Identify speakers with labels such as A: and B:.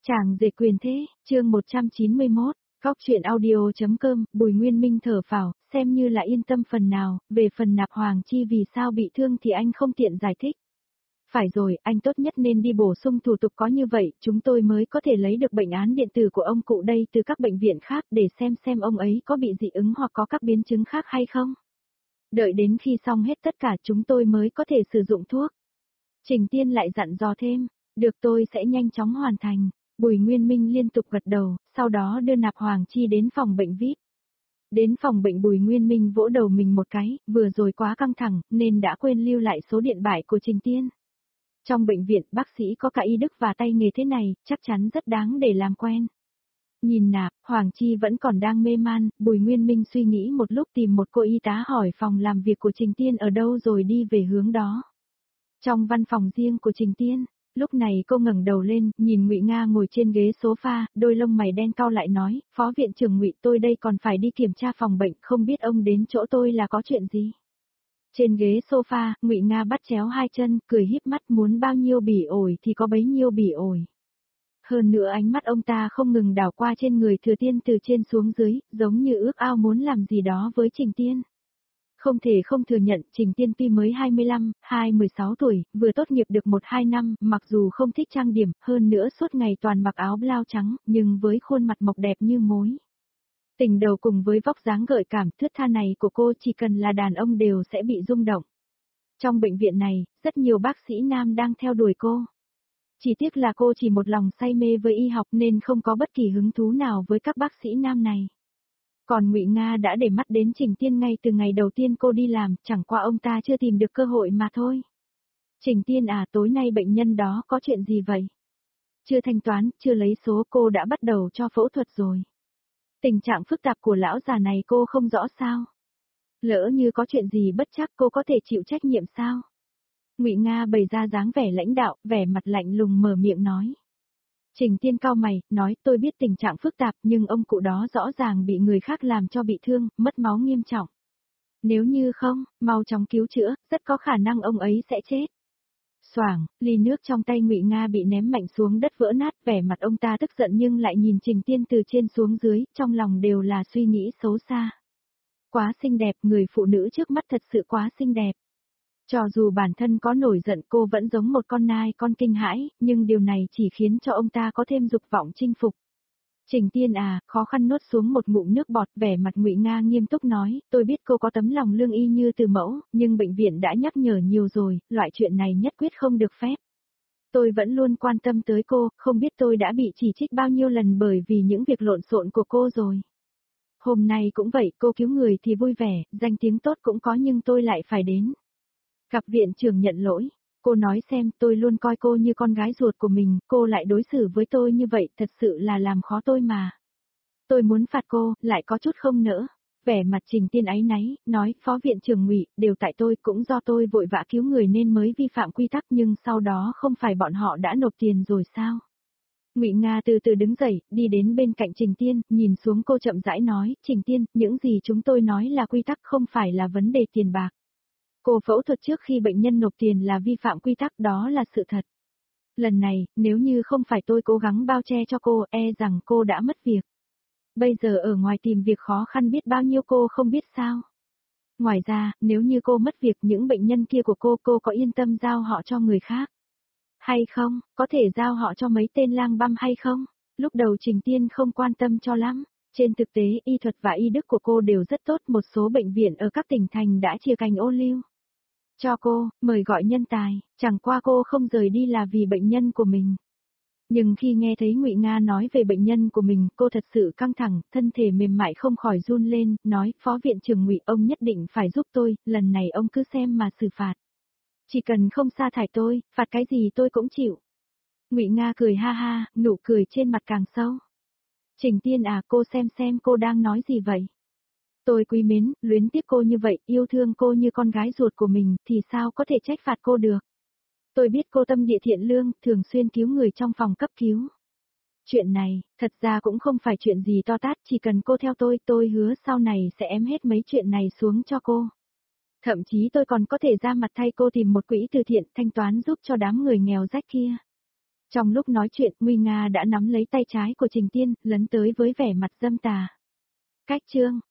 A: Chàng dệt quyền thế, chương 191, Góc truyện audio.com, Bùi Nguyên Minh thở phào, xem như là yên tâm phần nào, về phần Nạp Hoàng Chi vì sao bị thương thì anh không tiện giải thích. Phải rồi, anh tốt nhất nên đi bổ sung thủ tục, có như vậy, chúng tôi mới có thể lấy được bệnh án điện tử của ông cụ đây từ các bệnh viện khác để xem ông ấy có bị dị ứng hoặc có các biến chứng khác hay không. Đợi đến khi xong hết tất cả chúng tôi mới có thể sử dụng thuốc. Trình Tiên lại dặn dò thêm, được, tôi sẽ nhanh chóng hoàn thành. Bùi Nguyên Minh liên tục gật đầu, sau đó đưa Nạp Hoàng Chi đến phòng bệnh VIP. Đến phòng bệnh Bùi Nguyên Minh vỗ đầu mình một cái, vừa rồi quá căng thẳng, nên đã quên lưu lại số điện thoại của Trình Tiên. Trong bệnh viện, bác sĩ có cả y đức và tay nghề thế này, chắc chắn rất đáng để làm quen. Nhìn Nạp, Hoàng Chi vẫn còn đang mê man, Bùi Nguyên Minh suy nghĩ một lúc tìm một cô y tá hỏi phòng làm việc của Trình Tiên ở đâu rồi đi về hướng đó. Trong văn phòng riêng của Trình Tiên. Lúc này cô ngẩng đầu lên, nhìn Ngụy Nga ngồi trên ghế sofa, đôi lông mày đen cau lại nói, Phó viện trưởng Ngụy, tôi đây còn phải đi kiểm tra phòng bệnh, không biết ông đến chỗ tôi là có chuyện gì. Trên ghế sofa, Ngụy Nga bắt chéo hai chân, cười híp mắt, muốn bao nhiêu bỉ ổi thì có bấy nhiêu bỉ ổi. Hơn nữa ánh mắt ông ta không ngừng đảo qua trên người Thừa Tiên từ trên xuống dưới, giống như ước ao muốn làm gì đó với Trình Tiên. Không thể không thừa nhận, Trình Tiên tuy mới 25, 16 tuổi, vừa tốt nghiệp được 1-2 năm, mặc dù không thích trang điểm, hơn nữa suốt ngày toàn mặc áo blau trắng, nhưng với khuôn mặt mộc đẹp như mối. Tình đầu cùng với vóc dáng gợi cảm thướt tha này của cô chỉ cần là đàn ông đều sẽ bị rung động. Trong bệnh viện này, rất nhiều bác sĩ nam đang theo đuổi cô. Chỉ tiếc là cô chỉ một lòng say mê với y học nên không có bất kỳ hứng thú nào với các bác sĩ nam này. Còn Ngụy Nga đã để mắt đến Trình Tiên ngay từ ngày đầu tiên cô đi làm, chẳng qua ông ta chưa tìm được cơ hội mà thôi. Trình Tiên à, tối nay bệnh nhân đó có chuyện gì vậy? Chưa thanh toán, chưa lấy số, cô đã bắt đầu cho phẫu thuật rồi. Tình trạng phức tạp của lão già này cô không rõ sao? Lỡ như có chuyện gì bất trắc cô có thể chịu trách nhiệm sao? Ngụy Nga bày ra dáng vẻ lãnh đạo, vẻ mặt lạnh lùng mở miệng nói. Trình Tiên cau mày, nói tôi biết tình trạng phức tạp nhưng ông cụ đó rõ ràng bị người khác làm cho bị thương, mất máu nghiêm trọng. Nếu như không, mau chóng cứu chữa, rất có khả năng ông ấy sẽ chết. Xoảng, ly nước trong tay Ngụy Nga bị ném mạnh xuống đất vỡ nát, vẻ mặt ông ta tức giận nhưng lại nhìn Trình Tiên từ trên xuống dưới, trong lòng đều là suy nghĩ xấu xa. Quá xinh đẹp, người phụ nữ trước mắt thật sự quá xinh đẹp. Cho dù bản thân có nổi giận cô vẫn giống một con nai con kinh hãi, nhưng điều này chỉ khiến cho ông ta có thêm dục vọng chinh phục. Trình Tiên à, khó khăn nuốt xuống một ngụm nước bọt, vẻ mặt Ngụy Nga nghiêm túc nói, tôi biết cô có tấm lòng lương y như từ mẫu, nhưng bệnh viện đã nhắc nhở nhiều rồi, loại chuyện này nhất quyết không được phép. Tôi vẫn luôn quan tâm tới cô, không biết tôi đã bị chỉ trích bao nhiêu lần bởi vì những việc lộn xộn của cô rồi. Hôm nay cũng vậy, cô cứu người thì vui vẻ, danh tiếng tốt cũng có nhưng tôi lại phải đến. Gặp viện trưởng nhận lỗi, cô nói xem, tôi luôn coi cô như con gái ruột của mình, cô lại đối xử với tôi như vậy, thật sự là làm khó tôi mà. Tôi muốn phạt cô, lại có chút không nỡ. Vẻ mặt Trình Tiên áy náy, nói, Phó viện trưởng Ngụy, đều tại tôi, cũng do tôi vội vã cứu người nên mới vi phạm quy tắc nhưng sau đó không phải bọn họ đã nộp tiền rồi sao? Ngụy Nga từ từ đứng dậy, đi đến bên cạnh Trình Tiên, nhìn xuống cô chậm rãi nói, Trình Tiên, những gì chúng tôi nói là quy tắc không phải là vấn đề tiền bạc. Cô phẫu thuật trước khi bệnh nhân nộp tiền là vi phạm quy tắc, đó là sự thật. Lần này, nếu như không phải tôi cố gắng bao che cho cô, e rằng cô đã mất việc. Bây giờ ở ngoài tìm việc khó khăn biết bao nhiêu cô không biết sao. Ngoài ra, nếu như cô mất việc những bệnh nhân kia của cô có yên tâm giao họ cho người khác? Hay không, có thể giao họ cho mấy tên lang băm hay không? Lúc đầu Trình Tiên không quan tâm cho lắm. Trên thực tế, y thuật và y đức của cô đều rất tốt, một số bệnh viện ở các tỉnh thành đã chia cành ô liu cho cô, mời gọi nhân tài, chẳng qua cô không rời đi là vì bệnh nhân của mình. Nhưng khi nghe thấy Ngụy Nga nói về bệnh nhân của mình, cô thật sự căng thẳng, thân thể mềm mại không khỏi run lên, nói, Phó viện trưởng Ngụy, ông nhất định phải giúp tôi, lần này ông cứ xem mà xử phạt. Chỉ cần không sa thải tôi, phạt cái gì tôi cũng chịu. Ngụy Nga cười ha ha, nụ cười trên mặt càng sâu. Trình Tiên à, cô xem cô đang nói gì vậy? Tôi quý mến, luyến tiếc cô như vậy, yêu thương cô như con gái ruột của mình, thì sao có thể trách phạt cô được? Tôi biết cô tâm địa thiện lương, thường xuyên cứu người trong phòng cấp cứu. Chuyện này, thật ra cũng không phải chuyện gì to tát, chỉ cần cô theo tôi hứa sau này sẽ ém hết mấy chuyện này xuống cho cô. Thậm chí tôi còn có thể ra mặt thay cô tìm một quỹ từ thiện thanh toán giúp cho đám người nghèo rách kia. Trong lúc nói chuyện, Nguy Nga đã nắm lấy tay trái của Trình Tiên, lấn tới với vẻ mặt dâm tà. Cách Trương,